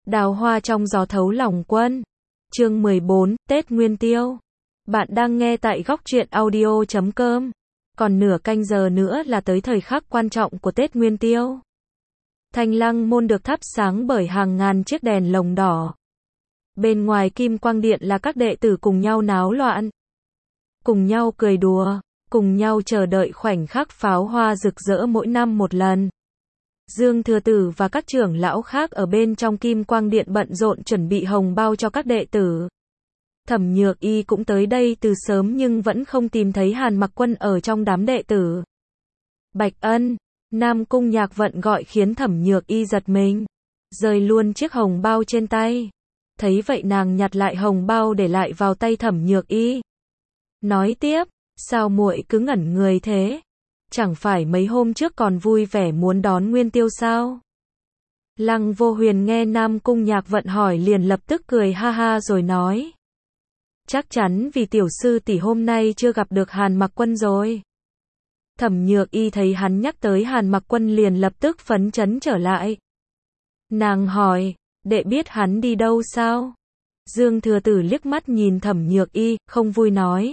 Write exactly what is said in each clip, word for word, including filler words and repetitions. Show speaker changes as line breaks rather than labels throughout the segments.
Đào hoa trong gió thấu lòng quân. Chương mười bốn, Tết Nguyên Tiêu. Bạn đang nghe tại góc truyện audio chấm com. Còn nửa canh giờ nữa là tới thời khắc quan trọng của Tết Nguyên Tiêu. Thanh Lăng môn được thắp sáng bởi hàng ngàn chiếc đèn lồng đỏ. Bên ngoài Kim Quang Điện là các đệ tử cùng nhau náo loạn, cùng nhau cười đùa, cùng nhau chờ đợi khoảnh khắc pháo hoa rực rỡ mỗi năm một lần. Dương Thừa Tử và các trưởng lão khác ở bên trong Kim Quang Điện bận rộn chuẩn bị hồng bao cho các đệ tử. Thẩm Nhược Y cũng tới đây từ sớm nhưng vẫn không tìm thấy Hàn Mặc Quân ở trong đám đệ tử. Bạch Ân, Nam Cung Nhạc Vận gọi khiến Thẩm Nhược Y giật mình, rơi luôn chiếc hồng bao trên tay. Thấy vậy nàng nhặt lại hồng bao để lại vào tay Thẩm Nhược Y. Nói tiếp, sao muội cứ ngẩn người thế? Chẳng phải mấy hôm trước còn vui vẻ muốn đón Nguyên Tiêu sao? Lăng Vô Huyền nghe Nam Cung Nhạc Vận hỏi liền lập tức cười ha ha rồi nói. Chắc chắn vì tiểu sư tỷ hôm nay chưa gặp được Hàn Mặc Quân rồi. Thẩm Nhược Y thấy hắn nhắc tới Hàn Mặc Quân liền lập tức phấn chấn trở lại. Nàng hỏi, đệ biết hắn đi đâu sao? Dương Thừa Tử liếc mắt nhìn Thẩm Nhược Y, không vui nói.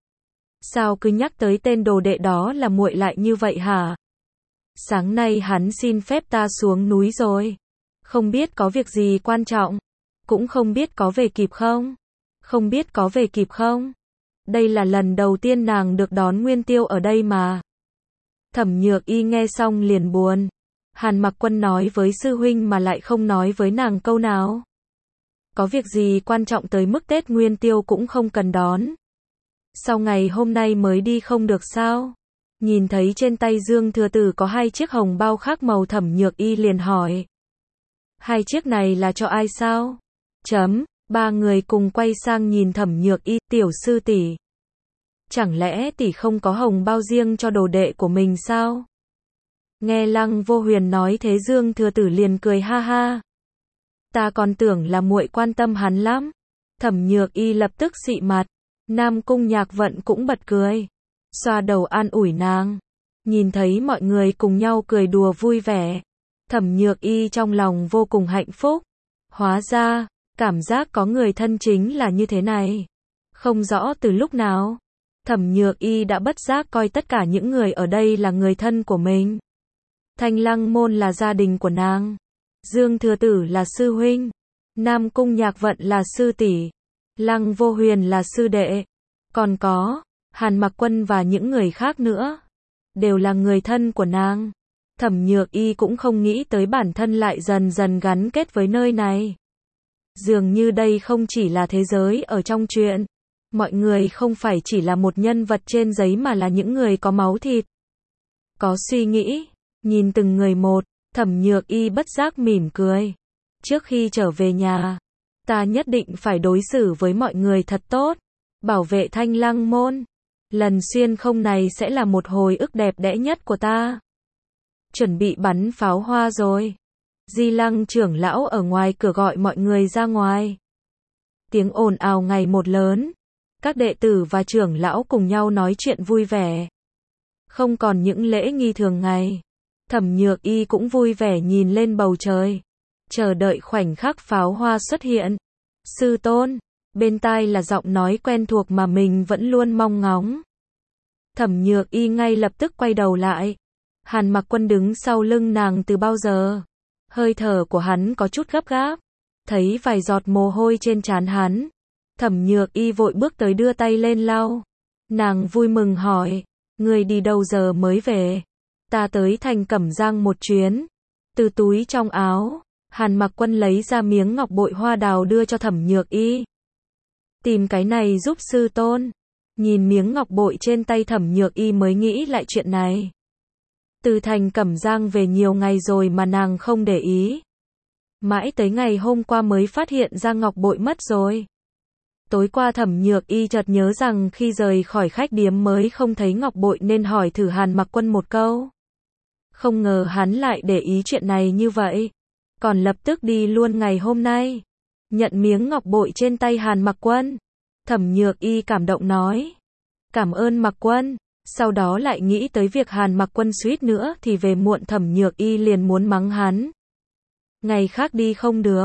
Sao cứ nhắc tới tên đồ đệ đó là muội lại như vậy hả? Sáng nay hắn xin phép ta xuống núi rồi. Không biết có việc gì quan trọng. Cũng không biết có về kịp không? Không biết có về kịp không? Đây là lần đầu tiên nàng được đón Nguyên Tiêu ở đây mà. Thẩm Nhược Y nghe xong liền buồn. Hàn Mặc Quân nói với sư huynh mà lại không nói với nàng câu nào. Có việc gì quan trọng tới mức Tết Nguyên Tiêu cũng không cần đón. Sau ngày hôm nay mới đi không được sao? Nhìn thấy trên tay Dương Thừa Tử có hai chiếc hồng bao khác màu, Thẩm Nhược Y liền hỏi. Hai chiếc này là cho ai sao? Chấm, ba người cùng quay sang nhìn Thẩm Nhược Y, tiểu sư tỷ. Chẳng lẽ tỷ không có hồng bao riêng cho đồ đệ của mình sao? Nghe Lăng Vô Huyền nói thế Dương Thừa Tử liền cười ha ha. Ta còn tưởng là muội quan tâm hắn lắm. Thẩm Nhược Y lập tức xị mặt. Nam Cung Nhạc Vận cũng bật cười, xoa đầu an ủi nàng. Nhìn thấy mọi người cùng nhau cười đùa vui vẻ, Thẩm Nhược Y trong lòng vô cùng hạnh phúc. Hóa ra, cảm giác có người thân chính là như thế này. Không rõ từ lúc nào, Thẩm Nhược Y đã bất giác coi tất cả những người ở đây là người thân của mình. Thanh Lăng môn là gia đình của nàng, Dương Thừa Tử là sư huynh, Nam Cung Nhạc Vận là sư tỷ, Lăng Vô Huyền là sư đệ, còn có Hàn Mặc Quân và những người khác nữa, đều là người thân của nàng. Thẩm Nhược Y cũng không nghĩ tới bản thân lại dần dần gắn kết với nơi này. Dường như đây không chỉ là thế giới ở trong truyện, mọi người không phải chỉ là một nhân vật trên giấy mà là những người có máu thịt, có suy nghĩ. Nhìn từng người một, Thẩm Nhược Y bất giác mỉm cười. Trước khi trở về nhà, ta nhất định phải đối xử với mọi người thật tốt, bảo vệ Thanh Lăng môn. Lần xuyên không này sẽ là một hồi ức đẹp đẽ nhất của ta. Chuẩn bị bắn pháo hoa rồi. Di Lăng trưởng lão ở ngoài cửa gọi mọi người ra ngoài. Tiếng ồn ào ngày một lớn. Các đệ tử và trưởng lão cùng nhau nói chuyện vui vẻ. Không còn những lễ nghi thường ngày. Thẩm Nhược Y cũng vui vẻ nhìn lên bầu trời, chờ đợi khoảnh khắc pháo hoa xuất hiện. Sư tôn, bên tai là giọng nói quen thuộc mà mình vẫn luôn mong ngóng. Thẩm Nhược Y ngay lập tức quay đầu lại. Hàn Mặc Quân đứng sau lưng nàng từ bao giờ. Hơi thở của hắn có chút gấp gáp. Thấy vài giọt mồ hôi trên trán hắn, Thẩm Nhược Y vội bước tới đưa tay lên lau. Nàng vui mừng hỏi, người đi đâu giờ mới về? Ta tới thành Cẩm Giang một chuyến. Từ túi trong áo, Hàn Mặc Quân lấy ra miếng ngọc bội hoa đào đưa cho Thẩm Nhược Y. Tìm cái này giúp sư tôn. Nhìn miếng ngọc bội trên tay Thẩm Nhược Y mới nghĩ lại chuyện này. Từ thành Cẩm Giang về nhiều ngày rồi mà nàng không để ý. Mãi tới ngày hôm qua mới phát hiện ra ngọc bội mất rồi. Tối qua Thẩm Nhược Y chợt nhớ rằng khi rời khỏi khách điếm mới không thấy ngọc bội nên hỏi thử Hàn Mặc Quân một câu. Không ngờ hắn lại để ý chuyện này như vậy. Còn lập tức đi luôn ngày hôm nay. Nhận miếng ngọc bội trên tay Hàn Mặc Quân. Thẩm Nhược Y cảm động nói. Cảm ơn Mặc Quân. Sau đó lại nghĩ tới việc Hàn Mặc Quân suýt nữa thì về muộn, Thẩm Nhược Y liền muốn mắng hắn. Ngày khác đi không được.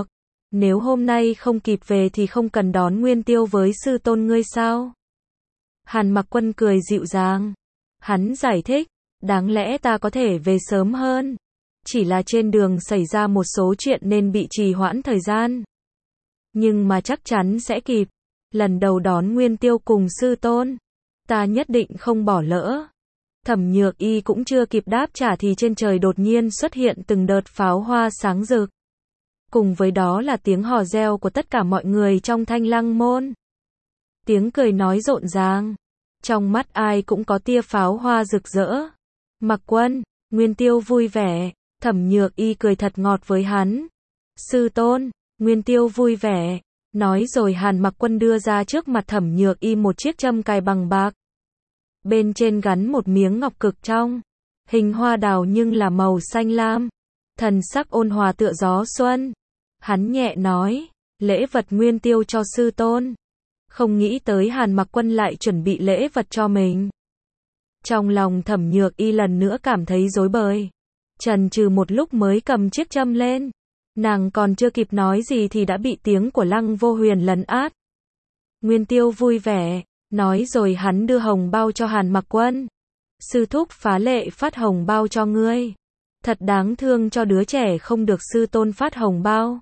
Nếu hôm nay không kịp về thì không cần đón Nguyên Tiêu với sư tôn ngươi sao? Hàn Mặc Quân cười dịu dàng. Hắn giải thích, đáng lẽ ta có thể về sớm hơn. Chỉ là trên đường xảy ra một số chuyện nên bị trì hoãn thời gian. Nhưng mà chắc chắn sẽ kịp. Lần đầu đón Nguyên Tiêu cùng sư tôn, ta nhất định không bỏ lỡ. Thẩm Nhược Y cũng chưa kịp đáp trả thì trên trời đột nhiên xuất hiện từng đợt pháo hoa sáng rực. Cùng với đó là tiếng hò reo của tất cả mọi người trong Thanh Lăng môn. Tiếng cười nói rộn ràng. Trong mắt ai cũng có tia pháo hoa rực rỡ. Mặc Quân, Nguyên Tiêu vui vẻ. Thẩm Nhược Y cười thật ngọt với hắn. Sư tôn, Nguyên Tiêu vui vẻ. Nói rồi Hàn Mặc Quân đưa ra trước mặt Thẩm Nhược Y một chiếc châm cài bằng bạc. Bên trên gắn một miếng ngọc cực trong. Hình hoa đào nhưng là màu xanh lam. Thần sắc ôn hòa tựa gió xuân. Hắn nhẹ nói, lễ vật Nguyên Tiêu cho sư tôn. Không nghĩ tới Hàn Mặc Quân lại chuẩn bị lễ vật cho mình. Trong lòng Thẩm Nhược Y lần nữa cảm thấy rối bời. Chần chừ một lúc mới cầm chiếc châm lên. Nàng còn chưa kịp nói gì thì đã bị tiếng của Lăng Vô Huyền lấn át. Nguyên Tiêu vui vẻ, nói rồi hắn đưa hồng bao cho Hàn Mặc Quân. Sư thúc phá lệ phát hồng bao cho ngươi. Thật đáng thương cho đứa trẻ không được sư tôn phát hồng bao.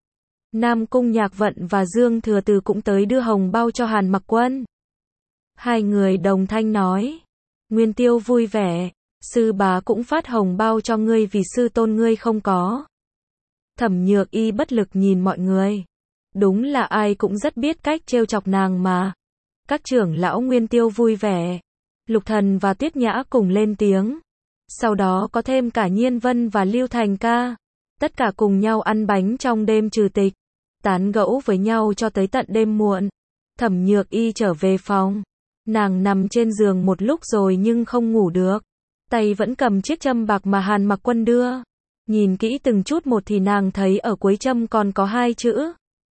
Nam Cung Nhạc Vận và Dương Thừa Từ cũng tới đưa hồng bao cho Hàn Mặc Quân. Hai người đồng thanh nói. Nguyên Tiêu vui vẻ, sư bá cũng phát hồng bao cho ngươi vì sư tôn ngươi không có. Thẩm Nhược Y bất lực nhìn mọi người. Đúng là ai cũng rất biết cách trêu chọc nàng mà. Các trưởng lão Nguyên Tiêu vui vẻ. Lục Thần và Tuyết Nhã cùng lên tiếng. Sau đó có thêm cả Nhiên Vân và Lưu Thành ca. Tất cả cùng nhau ăn bánh trong đêm trừ tịch. Tán gẫu với nhau cho tới tận đêm muộn. Thẩm Nhược Y trở về phòng. Nàng nằm trên giường một lúc rồi nhưng không ngủ được. Tay vẫn cầm chiếc châm bạc mà Hàn Mặc Quân đưa. Nhìn kỹ từng chút một thì nàng thấy ở cuối châm còn có hai chữ.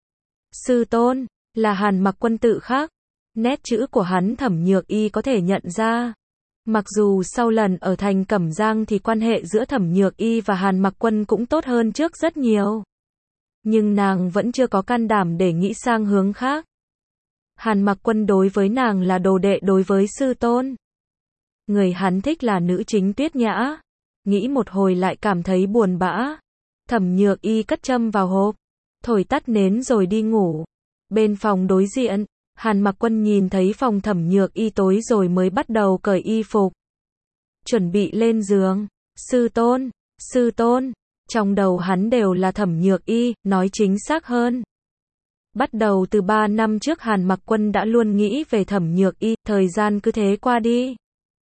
Sư tôn, là Hàn Mặc Quân tự khắc. Nét chữ của hắn Thẩm Nhược Y có thể nhận ra. Mặc dù sau lần ở thành Cẩm Giang thì quan hệ giữa Thẩm Nhược Y và Hàn Mặc Quân cũng tốt hơn trước rất nhiều. Nhưng nàng vẫn chưa có can đảm để nghĩ sang hướng khác. Hàn Mặc Quân đối với nàng là đồ đệ đối với sư tôn. Người hắn thích là nữ chính Tuyết Nhã. Nghĩ một hồi lại cảm thấy buồn bã. Thẩm Nhược Y cất châm vào hộp, thổi tắt nến rồi đi ngủ. Bên phòng đối diện, Hàn Mặc Quân nhìn thấy phòng Thẩm Nhược Y tối rồi mới bắt đầu cởi y phục. Chuẩn bị lên giường. Sư tôn, sư tôn. Trong đầu hắn đều là Thẩm Nhược Y, nói chính xác hơn. Bắt đầu từ ba năm trước Hàn Mặc Quân đã luôn nghĩ về Thẩm Nhược Y, thời gian cứ thế qua đi.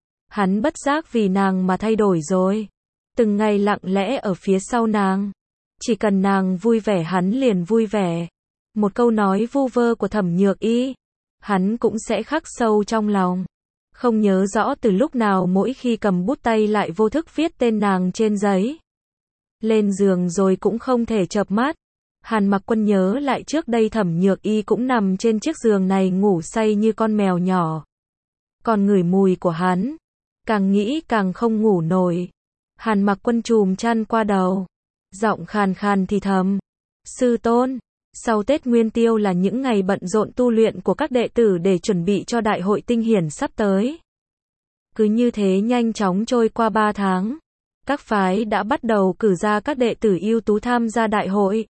Hắn bất giác vì nàng mà thay đổi rồi. Từng ngày lặng lẽ ở phía sau nàng. Chỉ cần nàng vui vẻ hắn liền vui vẻ. Một câu nói vu vơ của Thẩm Nhược Y, hắn cũng sẽ khắc sâu trong lòng. Không nhớ rõ từ lúc nào mỗi khi cầm bút tay lại vô thức viết tên nàng trên giấy. Lên giường rồi cũng không thể chợp mắt. Hàn Mặc Quân nhớ lại trước đây Thẩm Nhược Y cũng nằm trên chiếc giường này ngủ say như con mèo nhỏ. Còn ngửi mùi của hắn, càng nghĩ càng không ngủ nổi. Hàn Mặc Quân chùm chăn qua đầu, giọng khàn khàn thì thầm. Sư tôn, sau Tết Nguyên Tiêu là những ngày bận rộn tu luyện của các đệ tử để chuẩn bị cho đại hội tinh hiển sắp tới. Cứ như thế nhanh chóng trôi qua ba tháng. Các phái đã bắt đầu cử ra các đệ tử ưu tú tham gia đại hội.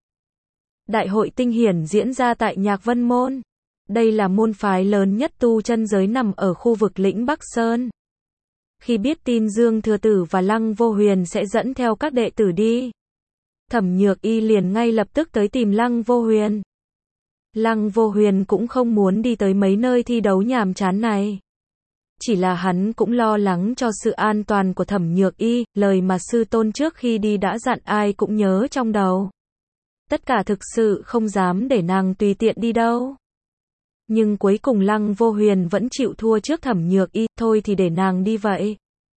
Đại hội tinh hiển diễn ra tại Nhạc Vân Môn. Đây là môn phái lớn nhất tu chân giới nằm ở khu vực lĩnh Bắc Sơn. Khi biết tin Dương Thừa Tử và Lăng Vô Huyền sẽ dẫn theo các đệ tử đi, Thẩm Nhược Y liền ngay lập tức tới tìm Lăng Vô Huyền. Lăng Vô Huyền cũng không muốn đi tới mấy nơi thi đấu nhàm chán này. Chỉ là hắn cũng lo lắng cho sự an toàn của Thẩm Nhược Y, lời mà sư tôn trước khi đi đã dặn ai cũng nhớ trong đầu. Tất cả thực sự không dám để nàng tùy tiện đi đâu. Nhưng cuối cùng Lăng Vô Huyền vẫn chịu thua trước Thẩm Nhược Y, thôi thì để nàng đi vậy.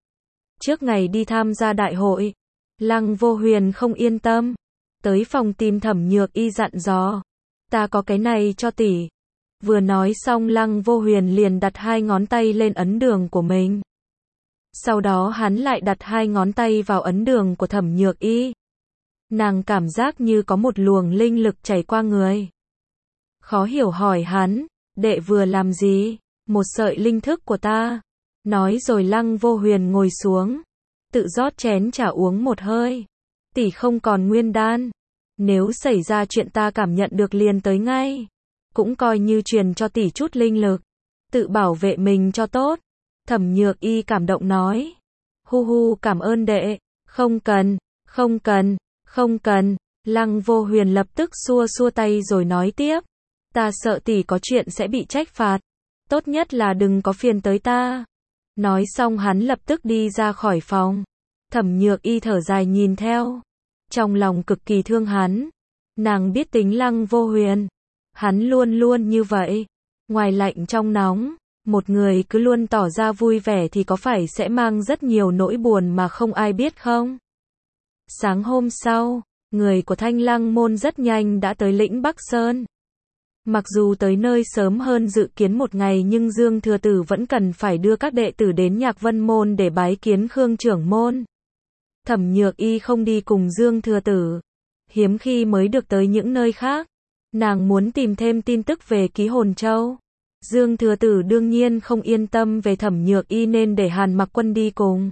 Trước ngày đi tham gia đại hội, Lăng Vô Huyền không yên tâm. Tới phòng tìm Thẩm Nhược Y dặn dò. Ta có cái này cho tỷ. Vừa nói xong Lăng Vô Huyền liền đặt hai ngón tay lên ấn đường của mình. Sau đó hắn lại đặt hai ngón tay vào ấn đường của Thẩm Nhược Y. Nàng cảm giác như có một luồng linh lực chảy qua người. Khó hiểu hỏi hắn, đệ vừa làm gì? Một sợi linh thức của ta. Nói rồi Lăng Vô Huyền ngồi xuống, tự rót chén trà uống một hơi. Tỷ không còn nguyên đan. Nếu xảy ra chuyện ta cảm nhận được liền tới ngay. Cũng coi như truyền cho tỷ chút linh lực. Tự bảo vệ mình cho tốt. Thẩm Nhược Y cảm động nói. Hu hu, cảm ơn đệ. Không cần, không cần, không cần. Lăng Vô Huyền lập tức xua xua tay rồi nói tiếp. Ta sợ tỷ có chuyện sẽ bị trách phạt. Tốt nhất là đừng có phiền tới ta. Nói xong hắn lập tức đi ra khỏi phòng. Thẩm Nhược Y thở dài nhìn theo. Trong lòng cực kỳ thương hắn. Nàng biết tính Lăng Vô Huyền. Hắn luôn luôn như vậy. Ngoài lạnh trong nóng. Một người cứ luôn tỏ ra vui vẻ thì có phải sẽ mang rất nhiều nỗi buồn mà không ai biết không? Sáng hôm sau, người của Thanh Lăng Môn rất nhanh đã tới lĩnh Bắc Sơn. Mặc dù tới nơi sớm hơn dự kiến một ngày nhưng Dương Thừa Tử vẫn cần phải đưa các đệ tử đến Nhạc Vân Môn để bái kiến Khương trưởng môn. Thẩm Nhược Y không đi cùng Dương Thừa Tử. Hiếm khi mới được tới những nơi khác. Nàng muốn tìm thêm tin tức về Ký Hồn Châu. Dương Thừa Tử đương nhiên không yên tâm về Thẩm Nhược Y nên để Hàn Mặc Quân đi cùng.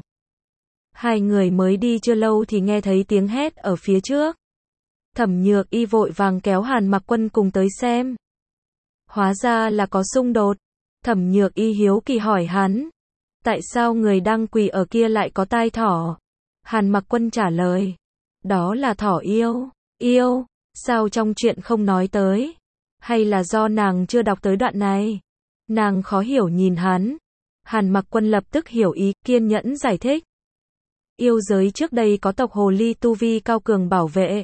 Hai người mới đi chưa lâu thì nghe thấy tiếng hét ở phía trước. Thẩm Nhược Y vội vàng kéo Hàn Mặc Quân cùng tới xem. Hóa ra là có xung đột. Thẩm Nhược Y hiếu kỳ hỏi hắn. Tại sao người đang quỳ ở kia lại có tai thỏ? Hàn Mặc Quân trả lời. Đó là thỏ yêu. Yêu? Sao trong chuyện không nói tới? Hay là do nàng chưa đọc tới đoạn này? Nàng khó hiểu nhìn hắn. Hàn Mặc Quân lập tức hiểu ý, kiên nhẫn giải thích. Yêu giới trước đây có tộc Hồ Ly tu vi cao cường bảo vệ.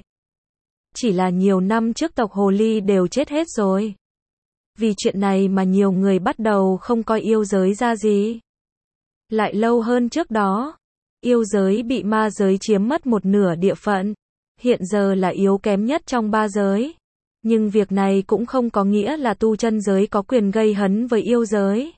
Chỉ là nhiều năm trước tộc Hồ Ly đều chết hết rồi. Vì chuyện này mà nhiều người bắt đầu không coi yêu giới ra gì. Lại lâu hơn trước đó, yêu giới bị ma giới chiếm mất một nửa địa phận. Hiện giờ là yếu kém nhất trong ba giới. Nhưng việc này cũng không có nghĩa là tu chân giới có quyền gây hấn với yêu giới.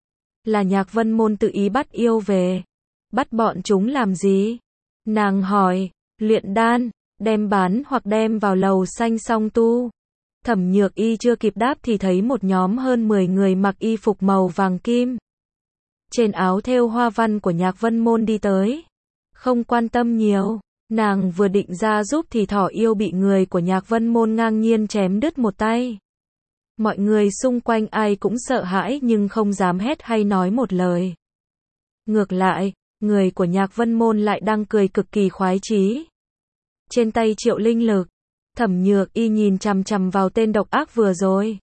Là Nhạc Vân Môn tự ý bắt yêu về. Bắt bọn chúng làm gì? Nàng hỏi, luyện đan, đem bán hoặc đem vào lầu xanh song tu. Thẩm Nhược Y chưa kịp đáp thì thấy một nhóm hơn mười người mặc y phục màu vàng kim. Trên áo thêu hoa văn của Nhạc Vân Môn đi tới. Không quan tâm nhiều. Nàng vừa định ra giúp thì thỏ yêu bị người của Nhạc Vân Môn ngang nhiên chém đứt một tay. Mọi người xung quanh ai cũng sợ hãi nhưng không dám hét hay nói một lời. Ngược lại, người của Nhạc Vân Môn lại đang cười cực kỳ khoái chí. Trên tay triệu linh lực, Thẩm Nhược Y nhìn chằm chằm vào tên độc ác vừa rồi.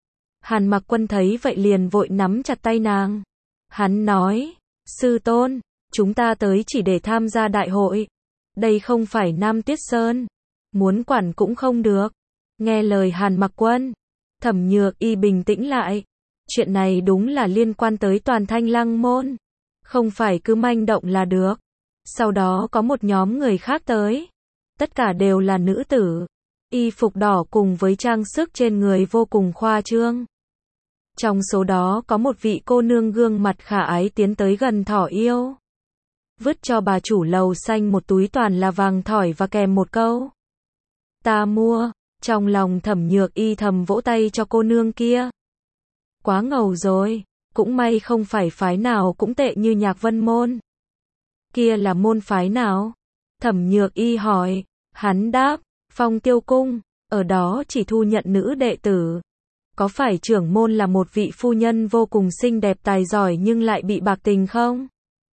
Hàn Mặc Quân thấy vậy liền vội nắm chặt tay nàng. Hắn nói, sư tôn, chúng ta tới chỉ để tham gia đại hội. Đây không phải Nam Tiết Sơn. Muốn quản cũng không được. Nghe lời Hàn Mặc Quân, Thẩm Nhược Y bình tĩnh lại. Chuyện này đúng là liên quan tới toàn Thanh Lăng Môn. Không phải cứ manh động là được. Sau đó có một nhóm người khác tới. Tất cả đều là nữ tử. Y phục đỏ cùng với trang sức trên người vô cùng khoa trương. Trong số đó có một vị cô nương gương mặt khả ái tiến tới gần thỏ yêu. Vứt cho bà chủ lầu xanh một túi toàn là vàng thỏi và kèm một câu. Ta mua. Trong lòng Thẩm Nhược Y thầm vỗ tay cho cô nương kia. Quá ngầu rồi. Cũng may không phải phái nào cũng tệ như Nhạc Vân Môn. Kia là môn phái nào? Thẩm Nhược Y hỏi. Hắn đáp. Phong Tiêu Cung. Ở đó chỉ thu nhận nữ đệ tử. Có phải trưởng môn là một vị phu nhân vô cùng xinh đẹp tài giỏi nhưng lại bị bạc tình không?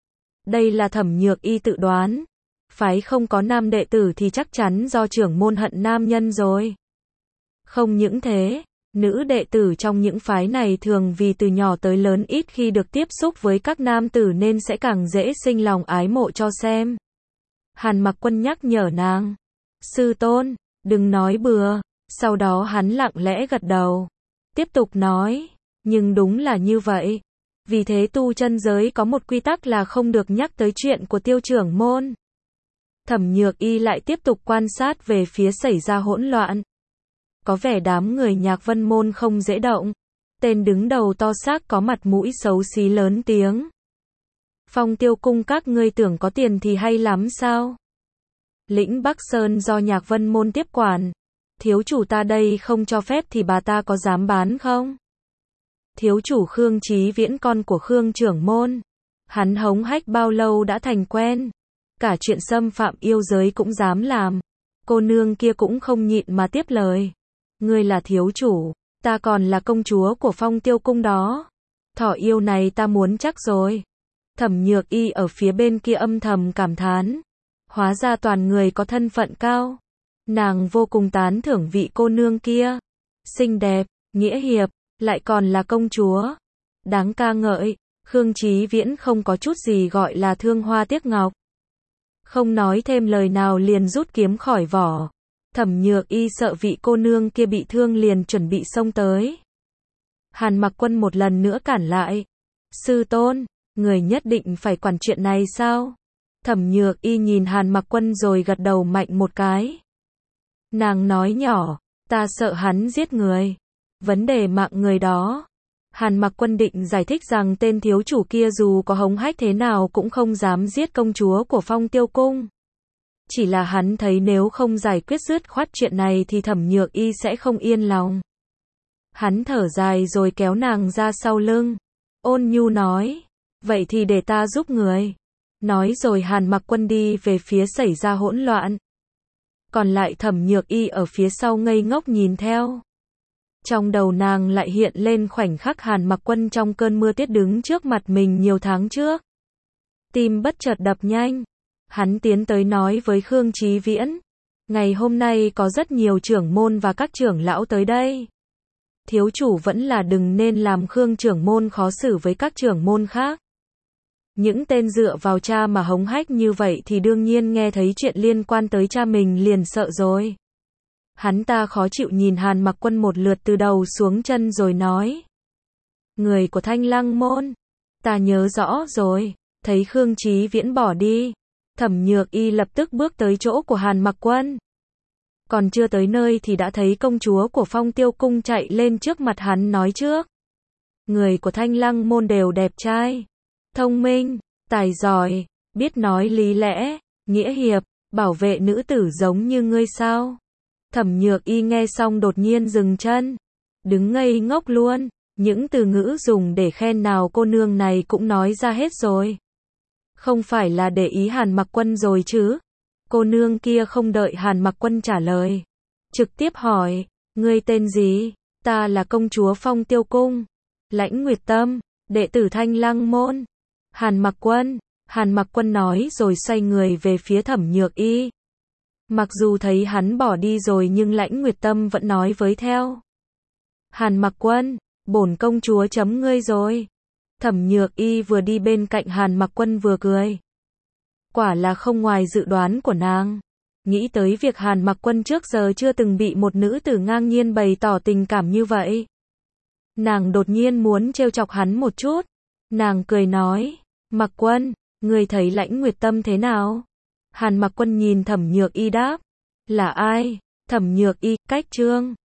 Đây là Thẩm Nhược Y tự đoán. Phái không có nam đệ tử thì chắc chắn do trưởng môn hận nam nhân rồi. Không những thế, nữ đệ tử trong những phái này thường vì từ nhỏ tới lớn ít khi được tiếp xúc với các nam tử nên sẽ càng dễ sinh lòng ái mộ cho xem. Hàn Mặc Quân nhắc nhở nàng. Sư tôn, đừng nói bừa. Sau đó hắn lặng lẽ gật đầu. Tiếp tục nói. Nhưng đúng là như vậy. Vì thế tu chân giới có một quy tắc là không được nhắc tới chuyện của Tiêu trưởng môn. Thẩm Nhược Y lại tiếp tục quan sát về phía xảy ra hỗn loạn. Có vẻ đám người Nhạc Vân Môn không dễ động. Tên đứng đầu to xác có mặt mũi xấu xí lớn tiếng. Phong Tiêu Cung các ngươi tưởng có tiền thì hay lắm sao? Lĩnh Bắc Sơn do Nhạc Vân Môn tiếp quản. Thiếu chủ ta đây không cho phép thì bà ta có dám bán không? Thiếu chủ Khương Chí Viễn con của Khương trưởng môn. Hắn hống hách bao lâu đã thành quen. Cả chuyện xâm phạm yêu giới cũng dám làm. Cô nương kia cũng không nhịn mà tiếp lời. Ngươi là thiếu chủ, ta còn là công chúa của Phong Tiêu cung đó. Thỏ yêu này ta muốn chắc rồi. Thẩm Nhược Y ở phía bên kia âm thầm cảm thán. Hóa ra toàn người có thân phận cao. Nàng vô cùng tán thưởng vị cô nương kia. Xinh đẹp, nghĩa hiệp, lại còn là công chúa. Đáng ca ngợi, Khương Chí Viễn không có chút gì gọi là thương hoa tiếc ngọc. Không nói thêm lời nào liền rút kiếm khỏi vỏ. Thẩm Nhược Y sợ vị cô nương kia bị thương liền chuẩn bị xông tới. Hàn Mặc Quân một lần nữa cản lại. Sư tôn, người nhất định phải quản chuyện này sao? Thẩm Nhược Y nhìn Hàn Mặc Quân rồi gật đầu mạnh một cái. Nàng nói nhỏ, ta sợ hắn giết người. Vấn đề mạng người đó. Hàn Mặc Quân định giải thích rằng tên thiếu chủ kia dù có hống hách thế nào cũng không dám giết công chúa của Phong Tiêu cung. Chỉ là hắn thấy nếu không giải quyết dứt khoát chuyện này thì Thẩm Nhược Y sẽ không yên lòng. Hắn thở dài rồi kéo nàng ra sau lưng. Ôn nhu nói, vậy thì để ta giúp người. Nói rồi Hàn Mặc Quân đi về phía xảy ra hỗn loạn. Còn lại Thẩm Nhược Y ở phía sau ngây ngốc nhìn theo. Trong đầu nàng lại hiện lên khoảnh khắc Hàn Mặc Quân trong cơn mưa tuyết đứng trước mặt mình nhiều tháng trước. Tim bất chợt đập nhanh. Hắn tiến tới nói với Khương Chí Viễn. Ngày hôm nay có rất nhiều trưởng môn và các trưởng lão tới đây. Thiếu chủ vẫn là đừng nên làm Khương trưởng môn khó xử với các trưởng môn khác. Những tên dựa vào cha mà hống hách như vậy thì đương nhiên nghe thấy chuyện liên quan tới cha mình liền sợ rồi. Hắn ta khó chịu nhìn Hàn Mặc Quân một lượt từ đầu xuống chân rồi nói. Người của Thanh Lăng môn. Ta nhớ rõ rồi. Thấy Khương Chí Viễn bỏ đi. Thẩm Nhược Y lập tức bước tới chỗ của Hàn Mặc Quân. Còn chưa tới nơi thì đã thấy công chúa của Phong Tiêu cung chạy lên trước mặt hắn nói trước. Người của Thanh Lăng môn đều đẹp trai, thông minh, tài giỏi, biết nói lý lẽ, nghĩa hiệp, bảo vệ nữ tử giống như ngươi sao? Thẩm Nhược Y nghe xong đột nhiên dừng chân, đứng ngây ngốc luôn, những từ ngữ dùng để khen nào cô nương này cũng nói ra hết rồi. Không phải là để ý Hàn Mặc Quân rồi chứ? Cô nương kia không đợi Hàn Mặc Quân trả lời, trực tiếp hỏi, ngươi tên gì? Ta là công chúa Phong Tiêu cung, Lãnh Nguyệt Tâm, đệ tử Thanh Lăng môn. Hàn Mặc Quân, Hàn Mặc Quân nói rồi xoay người về phía Thẩm Nhược Y. Mặc dù thấy hắn bỏ đi rồi nhưng Lãnh Nguyệt Tâm vẫn nói với theo. Hàn Mặc Quân, bổn công chúa chấm ngươi rồi. Thẩm Nhược Y vừa đi bên cạnh Hàn Mặc Quân vừa cười. Quả là không ngoài dự đoán của nàng. Nghĩ tới việc Hàn Mặc Quân trước giờ chưa từng bị một nữ tử ngang nhiên bày tỏ tình cảm như vậy. Nàng đột nhiên muốn trêu chọc hắn một chút. Nàng cười nói, Mặc Quân, ngươi thấy Lãnh Nguyệt Tâm thế nào? Hàn Mặc Quân nhìn Thẩm Nhược Y đáp, là ai? Thẩm Nhược Y, cách trương.